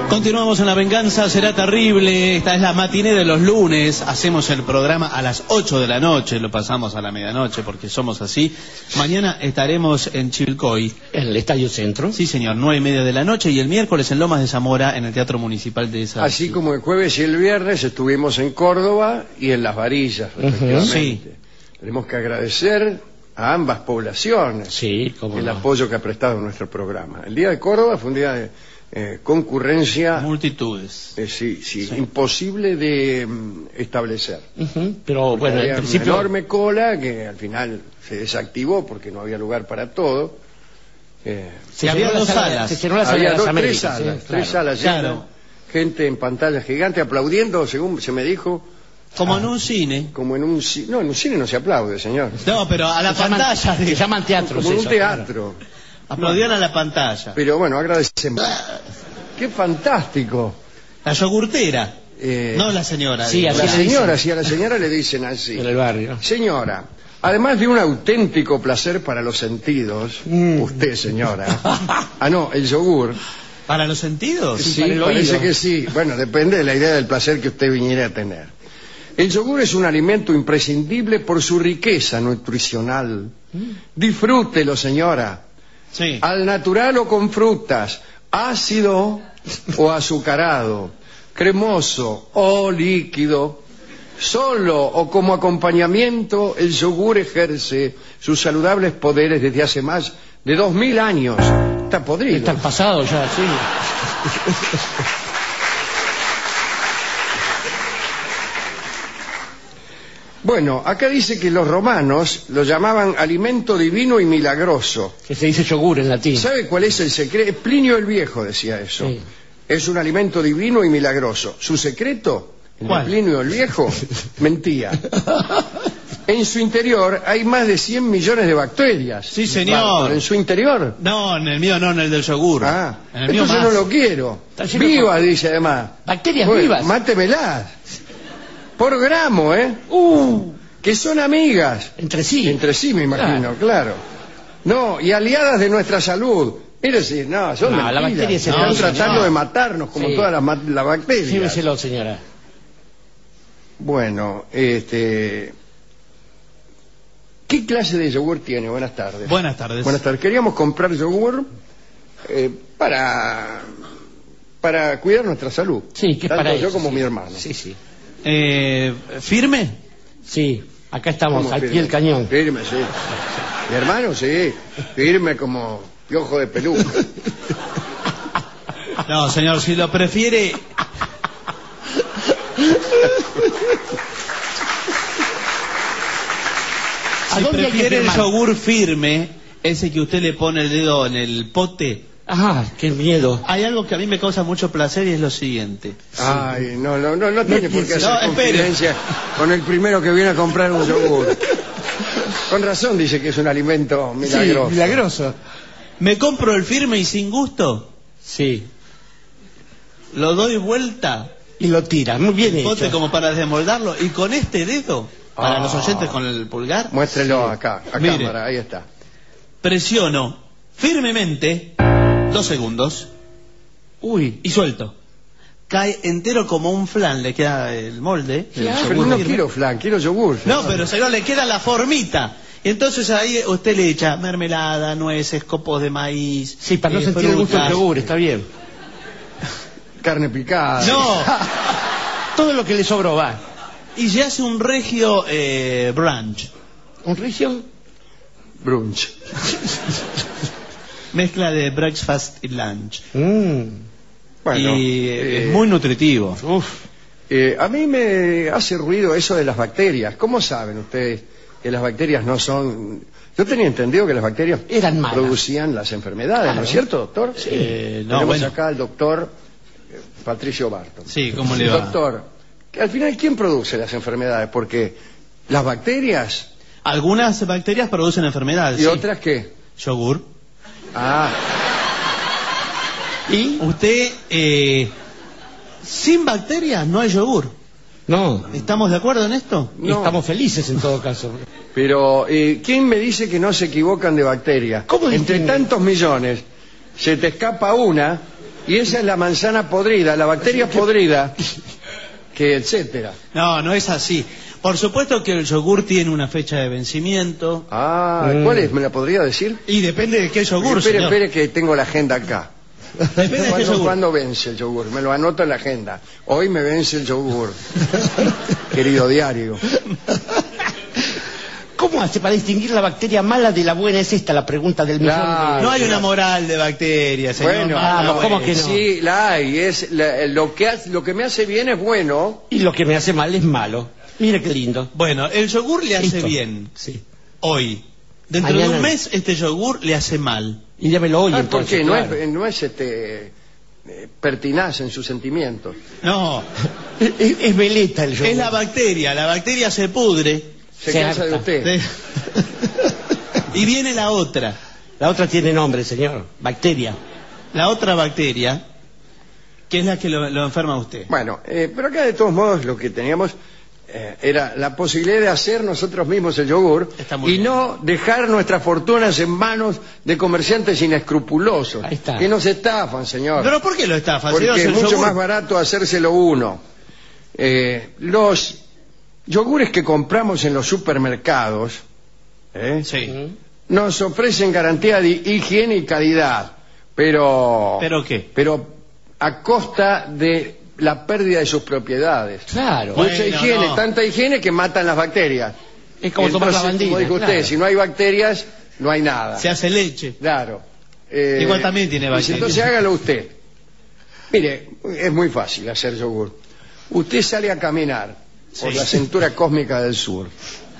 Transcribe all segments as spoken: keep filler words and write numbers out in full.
Continuamos en La Venganza Será Terrible. Esta es la matiné de los lunes. Hacemos el programa a las ocho de la noche. Lo pasamos a la medianoche porque somos así. Mañana estaremos en Chivilcoy, en el Estadio Centro. Sí, señor, nueve y media de la noche. Y el miércoles en Lomas de Zamora, en el Teatro Municipal de esa. Así como el jueves y el viernes estuvimos en Córdoba y en Las Varillas, respectivamente. Uh-huh. Sí. Tenemos que agradecer a ambas poblaciones sí, cómo el no. apoyo que ha prestado nuestro programa. El día de Córdoba fue un día de eh, concurrencia. Multitudes. Eh, sí, sí, sí, imposible de um, establecer. Uh-huh. Pero porque bueno, había en principio. Una enorme cola que al final se desactivó porque no había lugar para todo. Eh, Se había llenó dos la sala, salas. Se llenó la sala había de las dos, Américas, tres salas, sí, tres claro. salas llenas, Claro. gente en pantalla gigante aplaudiendo, según se me dijo. Como Ah, en un cine. Como en un cine. No, en un cine no se aplaude, señor. No, pero a la Se llaman- pantalla. Se llaman teatros. Como en un eso, teatro. Aplaudían a la pantalla. Pero bueno, agradecemos. ¡Qué fantástico! La yogurtera. Eh, No la señora. Sí, digo. así La le dicen. señora, si a la señora le dicen así. claro, en el barrio. Señora, además de un auténtico placer para los sentidos, Mm. usted, señora. Ah, no, el yogur. ¿Para los sentidos? Sí, para el parece oído. que sí. Bueno, depende de la idea del placer que usted viniera a tener. El yogur es un alimento imprescindible por su riqueza nutricional. Disfrútelo, señora. Sí. Al natural o con frutas, ácido o azucarado, cremoso o líquido, solo o como acompañamiento, el yogur ejerce sus saludables poderes desde hace más de dos mil años. Está podrido. Está el pasado ya, sí. Bueno, acá dice que los romanos lo llamaban alimento divino y milagroso. Que se dice yogur en latín. ¿Sabe cuál es el secreto? Plinio el Viejo decía eso. Sí. Es un alimento divino y milagroso. ¿Su secreto? El de ¿Cuál? Plinio el Viejo mentía. En su interior hay más de cien millones de bacterias. Sí, señor. ¿En su interior? No, en el mío no, en el del yogur. Ah, en el mío entonces más. no lo quiero. Está lleno Viva, por- dice además. Bacterias Bueno, vivas. mátemelas. Por gramo, ¿eh? Uh, Que son amigas. entre sí. Entre sí, me imagino, claro. No, y aliadas de nuestra salud. Es decir, no, son No, la mentiras. bacteria es Están el- tratando no. de matarnos como Sí. todas las, ma- las bacterias. Lléveselo, señora. Bueno, este... ¿Qué clase de yogur tiene? Buenas tardes. Buenas tardes. Buenas tardes. Queríamos comprar yogur eh, para... para cuidar nuestra salud. Sí, que es Tanto para yo eso, como sí. mi hermano. Sí, sí. Eh, ¿Firme? Sí, acá estamos, ¿Cómo al firme? pie del cañón. Firme, sí. Mi hermano, sí. Firme como piojo de peluca. No, señor, si lo prefiere... ¿A Si dónde hay que prefiere el firmar? yogur firme, ese que usted le pone el dedo en el pote, Ah, qué miedo. hay algo que a mí me causa mucho placer y es lo siguiente. Ay, no, no, no, no tiene por qué hacer No, espere. confidencia con el primero que viene a comprar un yogur. Con razón dice que es un alimento milagroso. Sí, milagroso. ¿Me compro el firme y sin gusto? Sí. Lo doy vuelta, Y lo tira, muy bien el pote hecho. como para desmoldarlo, y con este dedo, para Ah. los oyentes con el pulgar, Muéstrelo acá, a Mire. cámara, ahí está. presiono firmemente dos segundos Uy, y suelto. Cae entero como un flan, le queda el molde. el Claro. yogur Pero no firme. quiero flan, quiero yogur. No, pero señor, le queda la formita. Y entonces ahí usted le echa mermelada, nueces, copos de maíz. sí, para no eh, sentir el gusto del frutas. yogur, está bien. Carne picada. No, Todo lo que le sobró va. y se hace un regio eh, brunch. ¿Un regio? Brunch. Mezcla de breakfast y lunch. Mm. Bueno, y eh, es muy nutritivo. Uf. eh, a mí me hace ruido eso de las bacterias. ¿Cómo saben ustedes que las bacterias no son... Yo tenía entendido que las bacterias Eran malas. producían las enfermedades, ¿no Claro. es cierto, doctor? Sí. Eh, no, Tenemos bueno. acá al doctor eh, Patricio Barton. Sí, ¿cómo le va? Doctor, que al final, ¿quién produce las enfermedades? Porque las bacterias Algunas bacterias producen enfermedades. y sí. otras, ¿qué? Yogur. Ah, Y usted, eh, sin bacterias no hay yogur. No, ¿Estamos de acuerdo en esto? no. estamos felices en todo caso. Pero, eh, ¿quién me dice que no se equivocan de bacterias? ¿Cómo Entre distingue? tantos millones, se te escapa una Y esa es la manzana podrida, la bacteria podrida, que etcétera. No, no es así. Por supuesto que el yogur tiene una fecha de vencimiento. Ah, ¿cuál es? ¿Me la podría decir? Y depende de qué yogur, Espere, señor. espere que tengo la agenda acá. Depende de qué ¿Cuándo, yogur. ¿Cuándo vence el yogur? Me lo anoto en la agenda. Hoy me vence el yogur. Querido diario. ¿Cómo hace para distinguir la bacteria mala de la buena? Es esta la pregunta del millón Claro. de... No hay una moral de bacterias, señor. Bueno, Mala, vamos, ¿cómo buena. que no? Sí, la hay. Es la- lo, que hace- lo que me hace bien es bueno. Y lo que me hace mal es malo. Mire qué lindo. Bueno, el yogur le hace Listo. bien Sí. hoy. Dentro Mañana de un no. mes este yogur le hace mal. Y démelo hoy Ah, ¿por entonces. qué? No claro. es, no es este, eh, pertinaz en sus sentimientos. No, Es, es- es veleta el yogur. es la bacteria. La bacteria se pudre. Se Se cansa de harta. usted. Y viene la otra. La otra tiene nombre, señor. Bacteria. La otra bacteria, que es la que lo, lo enferma a usted. Bueno, eh, pero acá de todos modos lo que teníamos eh, era la posibilidad de hacer nosotros mismos el yogur Está muy y bien. no dejar nuestras fortunas en manos de comerciantes inescrupulosos. Ahí está. Que nos estafan, señor. ¿Pero por qué lo estafa? Porque Señor, es el mucho yogur- más barato hacérselo uno. Eh, los yogures que compramos en los supermercados ¿eh? Sí. nos ofrecen garantía de higiene y calidad, pero ¿Pero qué? pero a costa de la pérdida de sus propiedades. Claro. Bueno, Mucha higiene, no. tanta higiene que matan las bacterias. Es como tomar Entonces, lavandina, como dijo usted, claro. si no hay bacterias, no hay nada. Se hace leche. Claro. Eh, Igual también tiene dice, bacterias. Entonces hágalo usted. Mire, es muy fácil hacer yogur. Usted sale a caminar por Sí. la cintura cósmica del sur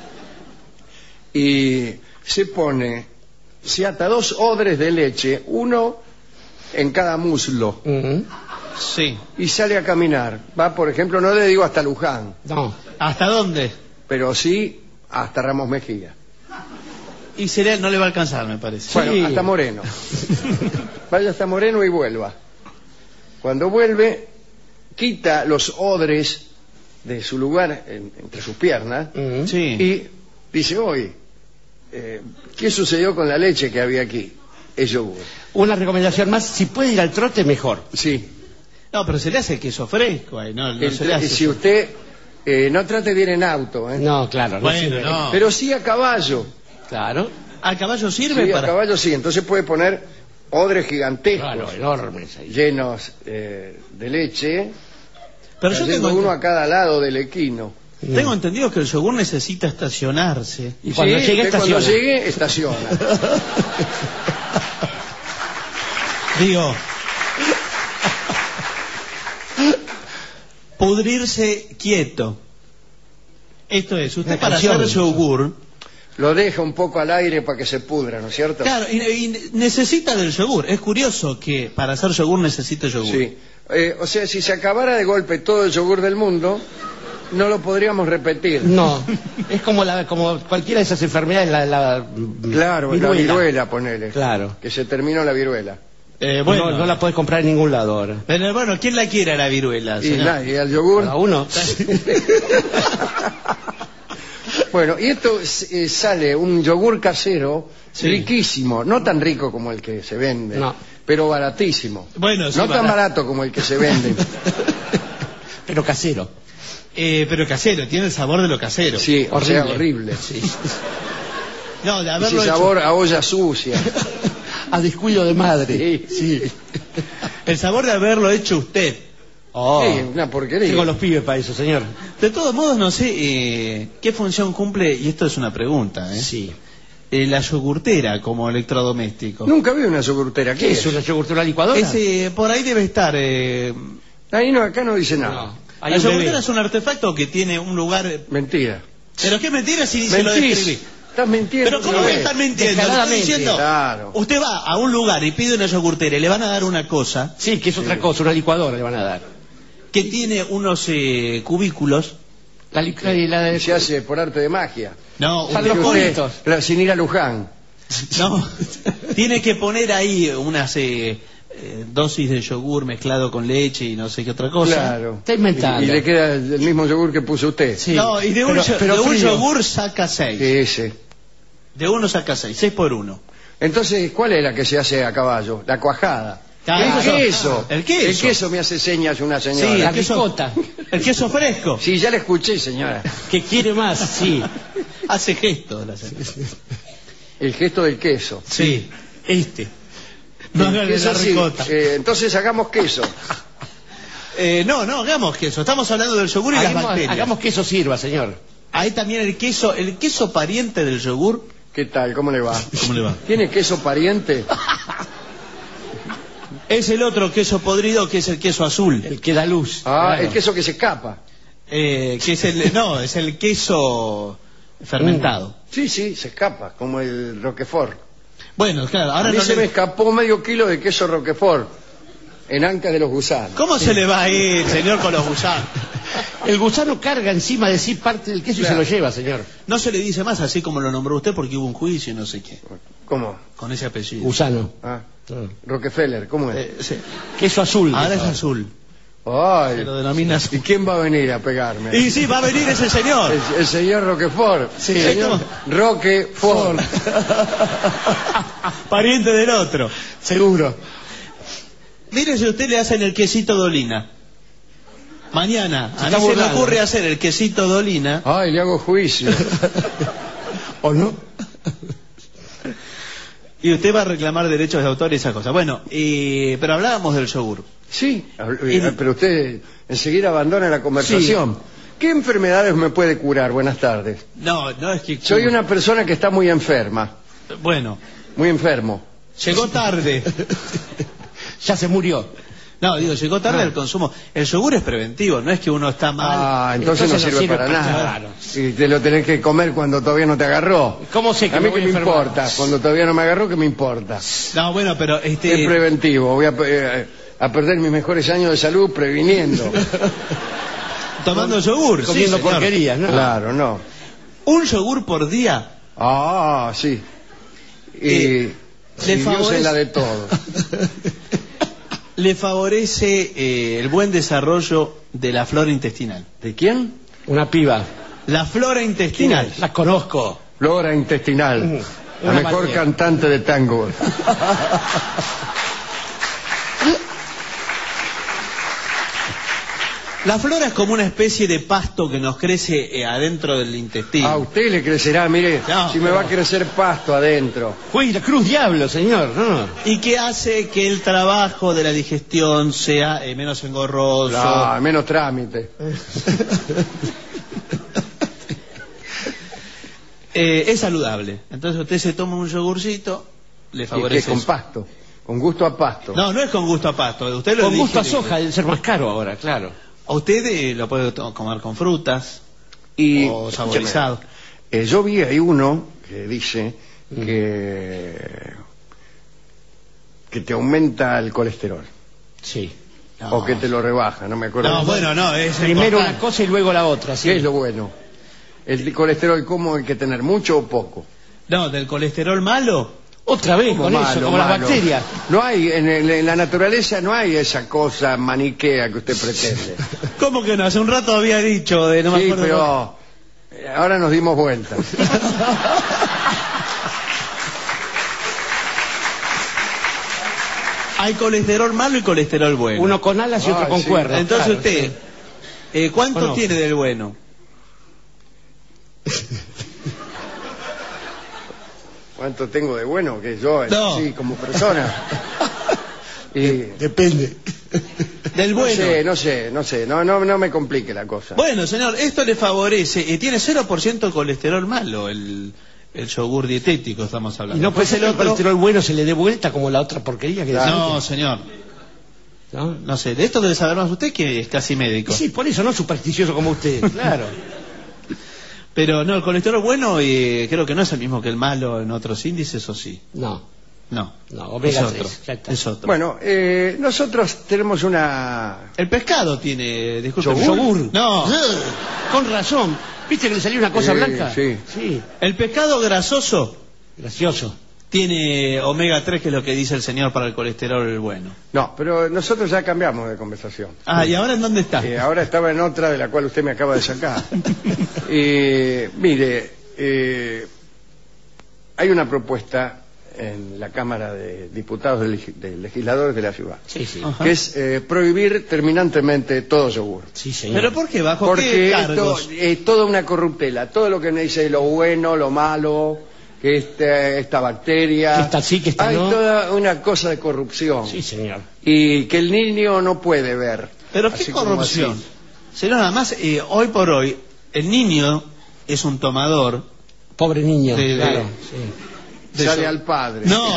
y se pone, se ata dos odres de leche, uno en cada muslo, Ujú. Sí. y sale a caminar. Va, por ejemplo, no le digo hasta Luján, No. ¿Hasta dónde? pero sí hasta Ramos Mejía. Y sería, no le va a alcanzar, me parece. Bueno, Sí. hasta Moreno. Vaya hasta Moreno y vuelva. Cuando vuelve, quita los odres de su lugar en- entre sus piernas Ujú. Sí. y dice, hoy, eh, ¿qué sucedió con la leche que había aquí? Es yogur. Una recomendación más, si puede ir al trote, mejor. Sí. No, pero se le hace queso fresco ahí, no, no El- se le hace. si usted eh, no trate de ir en auto, ¿eh? No, claro. No Bueno, sirve. no. pero sí a caballo. Claro. ¿Al caballo sirve Sí, a para...? caballo sí. Entonces puede poner odres gigantescos Claro, enormes ahí. llenos eh, de leche, Pero yo trayendo tengo, uno a cada lado del equino. tengo entendido que el yogur necesita estacionarse. Y cuando Sí, llegue, usted cuando estaciona. llegue, estaciona. Digo... Pudrirse quieto. Esto es, usted Una para canción. hacer yogur... Lo deja un poco al aire para que se pudra, ¿no es cierto? Claro, y, y necesita del yogur. Es curioso que para hacer yogur necesita yogur. Sí. Eh, o sea, si se acabara de golpe todo el yogur del mundo, no lo podríamos repetir. No. Es como la, como cualquiera de esas enfermedades, la, la Claro, la viruela, ponele. Claro. Que se terminó la viruela. Eh, bueno, no, no la puedes comprar en ningún lado ahora. pero bueno, ¿quién la quiere a la viruela? Y, señor? nada, y al yogur. Cada uno. Bueno, y esto eh, sale un yogur casero Sí. riquísimo, no tan rico como el que se vende, No. pero baratísimo. Bueno, sí, no tan barato. barato como el que se vende. Pero casero. Eh, pero casero, tiene el sabor de lo casero. Sí, o sea, Horrible. horrible. Sí. No, de Ese haberlo hecho. sabor a olla sucia. A descuido de madre. Sí. El sabor de haberlo hecho usted. Oh. Sí, una porquería. Tengo los pibes para eso, señor. De todos modos, no sé eh, qué función cumple, y esto es una pregunta, ¿eh? Sí. Eh, la yogurtera como electrodoméstico. Nunca vi una yogurtera. ¿Qué, ¿Qué es? es una yogurtera licuadora? Ese, por ahí debe estar. Eh, Ahí no, acá no dice nada. No. Hay la un bebé. yogurtera es un artefacto que tiene un lugar. Mentira. Pero qué mentira si se lo Mentís. describí. Estás mintiendo. Pero ¿cómo otra que vez. están mintiendo? Le estoy Descaradamente. diciendo, Claro. usted va a un lugar y pide una yogurtera y le van a dar una cosa Sí, que es otra cosa, una licuadora le van a dar. que tiene unos eh, cubículos. La, li- la, la de- Se hace por arte de magia. No, Para un- los Dice usted, cubitos. la- sin ir a Luján. no. Tiene que poner ahí unas eh, eh, dosis de yogur mezclado con leche y no sé qué otra cosa. Claro. Está inventando. Y, y le queda el, el mismo yogur que puso usted. Sí. No, y de un, Pero- yo- pero de un frío. yogur saca seis. Ese. De uno saca seis, seis por uno. Entonces, ¿cuál es la que se hace a caballo? La cuajada. Claro. El queso. El queso. El queso me hace señas una señora. Sí, La el queso, ricota. el queso fresco. Sí, ya la escuché, señora. ¿Qué quiere más? Sí. Hace gestos la señora. El gesto del queso. Sí. Este. No El haga de queso, la sí. ricota. Eh, entonces hagamos queso. Eh, no, no, hagamos queso. Estamos hablando del yogur y las Hagamos, bacterias. hagamos que eso sirva, señor. Hay también el queso, el queso pariente del yogur. ¿Qué tal? ¿Cómo le va? ¿Cómo le va? ¿Tiene queso pariente? Es el otro queso podrido que es el queso azul. El que da luz. Ah, Claro. el queso que se escapa. Eh, que es el, no, es el queso fermentado. Sí, sí, se escapa, como el Roquefort. Bueno, claro, ahora A mí no se le- me escapó medio kilo de queso Roquefort en Ancas de los Gusanos. ¿Cómo se le va a ir, señor, con los gusanos? El gusano carga encima de sí parte del queso Claro. y se lo lleva, señor. No se le dice más así como lo nombró usted porque hubo un juicio y no sé qué. ¿Cómo? Con ese apellido. Gusano. Ah, Ah. Rockefeller, ¿cómo es? Eh, sí. Queso azul. Ahora es dijo. azul. Ay, Se lo denomina ¿y azul. quién va a venir a pegarme? Y sí, va a venir ese señor. El, el señor Roquefort. Sí, señor Roquefort. Pariente del otro. Seguro. Mire si usted le hacen el quesito Dolina. Mañana, a mí está se me burlando. ocurre hacer el quesito Dolina. Ay, le hago juicio. ¿O no? Y usted va a reclamar derechos de autor y esas cosas. Bueno, y... pero hablábamos del yogur. Sí, eh, pero usted enseguida abandona la conversación. ¿Qué enfermedades me puede curar? Buenas tardes. No, no es que... Soy una persona que está muy enferma, Bueno, muy enfermo. llegó tarde. Ya se murió. No, digo, llegó tarde Ah. el consumo. El yogur es preventivo, no es que uno está mal. Ah, entonces, Entonces no no sirve, sirve para para nada. nada. Y te lo tenés que comer cuando todavía no te agarró. ¿Cómo sé que A mí me voy que a me enfermar? importa, cuando todavía no me agarró, ¿qué me importa? No, bueno, pero este... Es preventivo, voy a, eh, a perder mis mejores años de salud previniendo. tomando yogur. Comiendo sí, señor. porquerías, ¿no? Claro, no. Un yogur por día. Ah, sí. Y, Eh, le y Dios favorece- es la de todo. Le favorece eh, el buen desarrollo de la flora intestinal. ¿De quién? Una piba. La flora intestinal. La conozco. Flora intestinal. Mm, La una mejor ballena. cantante de tango. La flora es como una especie de pasto que nos crece eh, adentro del intestino. A usted le crecerá, mire, No, si me pero- va a crecer pasto adentro. Uy, la cruz diablo, señor. No. Y que hace que el trabajo de la digestión sea eh, menos engorroso. No, menos trámite. Eh, es saludable. Entonces usted se toma un yogurcito, le Y que favorece con eso. pasto, con gusto a pasto. No, no es con gusto a pasto. Usted lo Con gusto a digiere. soja, debe ser más caro ahora, claro. A usted eh, lo puede to- comer con frutas Y o saborizado. Eh, yo vi ahí uno que dice que que te aumenta el colesterol Sí. No. o que te lo rebaja, no me acuerdo. No, bueno, no, es Primero importante. una cosa y luego la otra. Sí. ¿Qué es lo bueno? ¿El colesterol cómo hay que tener mucho o poco? No, del colesterol malo. Otra vez Como con eso, malo, como las malo. bacterias. No hay, en, el- en la naturaleza no hay esa cosa maniquea que usted pretende. ¿Cómo que no? Hace un rato había dicho de no me Sí, acuerdo. pero eh, ahora nos dimos vuelta. Hay colesterol malo y colesterol bueno. Uno con alas y otro Ah, con sí. cuerdas. Entonces claro, usted, sí. eh, ¿cuánto Bueno. tiene del bueno? ¿Cuánto tengo de bueno que yo, eh, No. sí, como persona? Y, Depende. Del no bueno. sé, no sé, no sé, no, no, no me complique la cosa. Bueno, señor, esto le favorece. Eh, tiene cero por ciento colesterol malo el, el yogur dietético, estamos Y hablando. no puede Pues ser que el colesterol bueno se le dé vuelta como la otra porquería que decía No, antes. señor. ¿No? No sé, de esto debe saber más usted que es casi médico. Sí, por eso no supersticioso como usted, claro. Pero no, el colesterol bueno eh, creo que no es el mismo que el malo en otros índices, ¿o sí? No, No. no, omega es tres, otro. ya está. Es otro. Bueno, eh, nosotros tenemos una... El pescado tiene, disculpe. ¿Yogur? Yogur. No, Con razón. ¿Viste que le salió una cosa Eh, blanca? sí. Sí, el pescado grasoso gracioso. tiene omega tres, que es lo que dice el señor para el colesterol bueno. No, pero nosotros ya cambiamos de conversación. Ah, ¿y ahora en dónde está? Eh, ahora estaba en otra de la cual usted me acaba de sacar. Eh, mire, eh, hay una propuesta en la Cámara de Diputados de, Leg- de Legisladores de la ciudad, Sí, sí. Ajá. que es eh, prohibir terminantemente todo yogur. Sí, señor. ¿Pero por qué? ¿Bajo Porque qué esto cargos? es toda una corruptela. Todo lo que me dice lo bueno, lo malo, que este, esta bacteria. Que esta sí, que esta Hay no. toda una cosa de corrupción. Sí, señor. Y que el niño no puede ver. ¿Pero qué Así como corrupción? así. Señor, nada más, eh, hoy por hoy, el niño es un tomador. Pobre niño. De- de- claro. Sí. de Sale yo- al padre. No.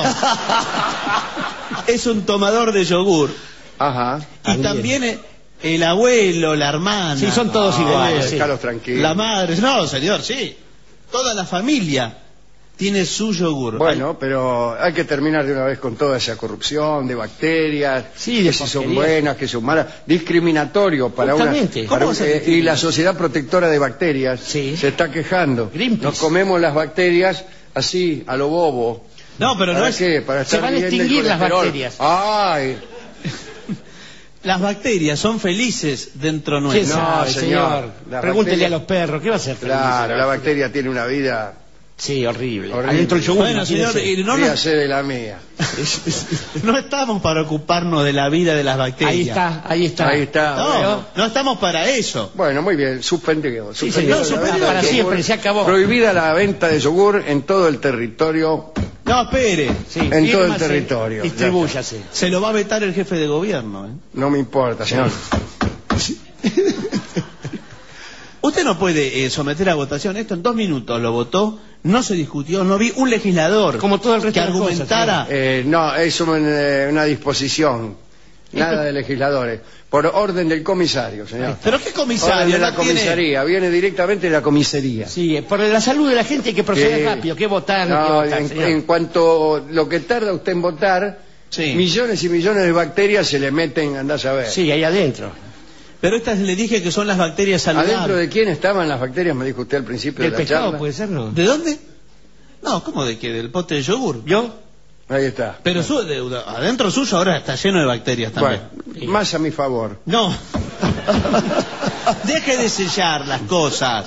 Es un tomador de yogur. Ajá. Y También. también eh, el abuelo, la hermana. Sí, son todos Ah, iguales. sí. déjalos tranquilos. La madre. No, señor, sí. Toda la familia tiene su yogur. Bueno, pero hay que terminar de una vez con toda esa corrupción de bacterias, Sí, de que si son porquerías. buenas, que son malas, discriminatorio para una, Justamente. para ¿Cómo un- se eh, discrimina? y la Sociedad Protectora de Bacterias Sí. se está quejando. Greenpeace. Nos comemos las bacterias así, a lo bobo. No, pero no ¿Para es... qué? Para Se estar van a midiendo el extinguir las colesterol. bacterias. Ay, Las bacterias son felices dentro ¿Quién nuestro. No, sabe, señor. señor? La Pregúntele bacteria- a los perros. ¿Qué va a ser feliz? claro, la bacteria tiene una vida, Sí, horrible. Horrible. Adentro el yogur. Bueno, señor, imagínese. y no, no nos- de la mía. no estamos para ocuparnos de la vida de las bacterias. Ahí está, ahí está. Ahí está. No, bueno. no estamos para eso. Bueno, muy bien, suspendido. Sí, suspendido señor, la suspendido venta para de siempre, yogur. se acabó. Prohibida la venta de yogur en todo el territorio. No, espere. Sí, en todo el fírmase, territorio. Distribúyase. Se lo va a vetar el jefe de gobierno. ¿eh? No me importa, señor. Usted no puede eh, someter a votación. Esto en dos minutos lo votó. No se discutió. No vi un legislador Como todo el resto que de las cosas, argumentara. Eh, no, es un, eh, una disposición. Nada de legisladores. Por orden del comisario, señor. ¿Pero qué Orden comisario? de la No tiene- comisaría. Viene directamente de la comisaría. Sí, por la salud de la gente hay que proceder Eh, rápido. ¿Qué votar? no, ¿Qué votar, en, señor? en cuanto lo que tarda usted en votar, Sí. millones y millones de bacterias se le meten, andás a ver. Sí, ahí adentro. Pero estas le dije que son las bacterias saludables. ¿Adentro de quién estaban las bacterias? Me dijo usted al principio ¿Del de la pescado charla. puede ser, no? ¿De dónde? No, ¿cómo de qué? ¿Del pote de yogur? ¿Yo? Ahí está. Pero su- de- de- adentro suyo ahora está lleno de bacterias también. Bueno, más a mi favor. No. Deje de sellar las cosas.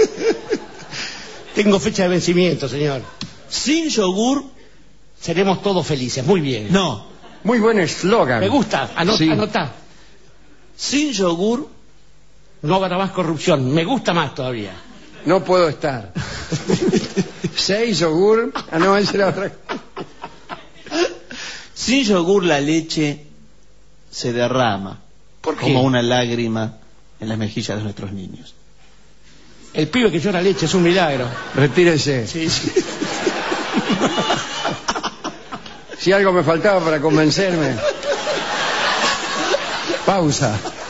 Tengo fecha de vencimiento, señor. Sin yogur, Seremos todos felices. Muy bien. no. Muy buen eslogan. Me gusta. Anota. Sí. Anotá. Sin yogur, No habrá más corrupción. Me gusta más todavía. No puedo estar. Seis yogur. Ah, no, esa era otra. sin yogur la leche se derrama. ¿Por qué? Como una lágrima en las mejillas de nuestros niños. El pibe que llora leche es un milagro. Retírese. Sí, sí. Si algo me faltaba para convencerme. Pausa.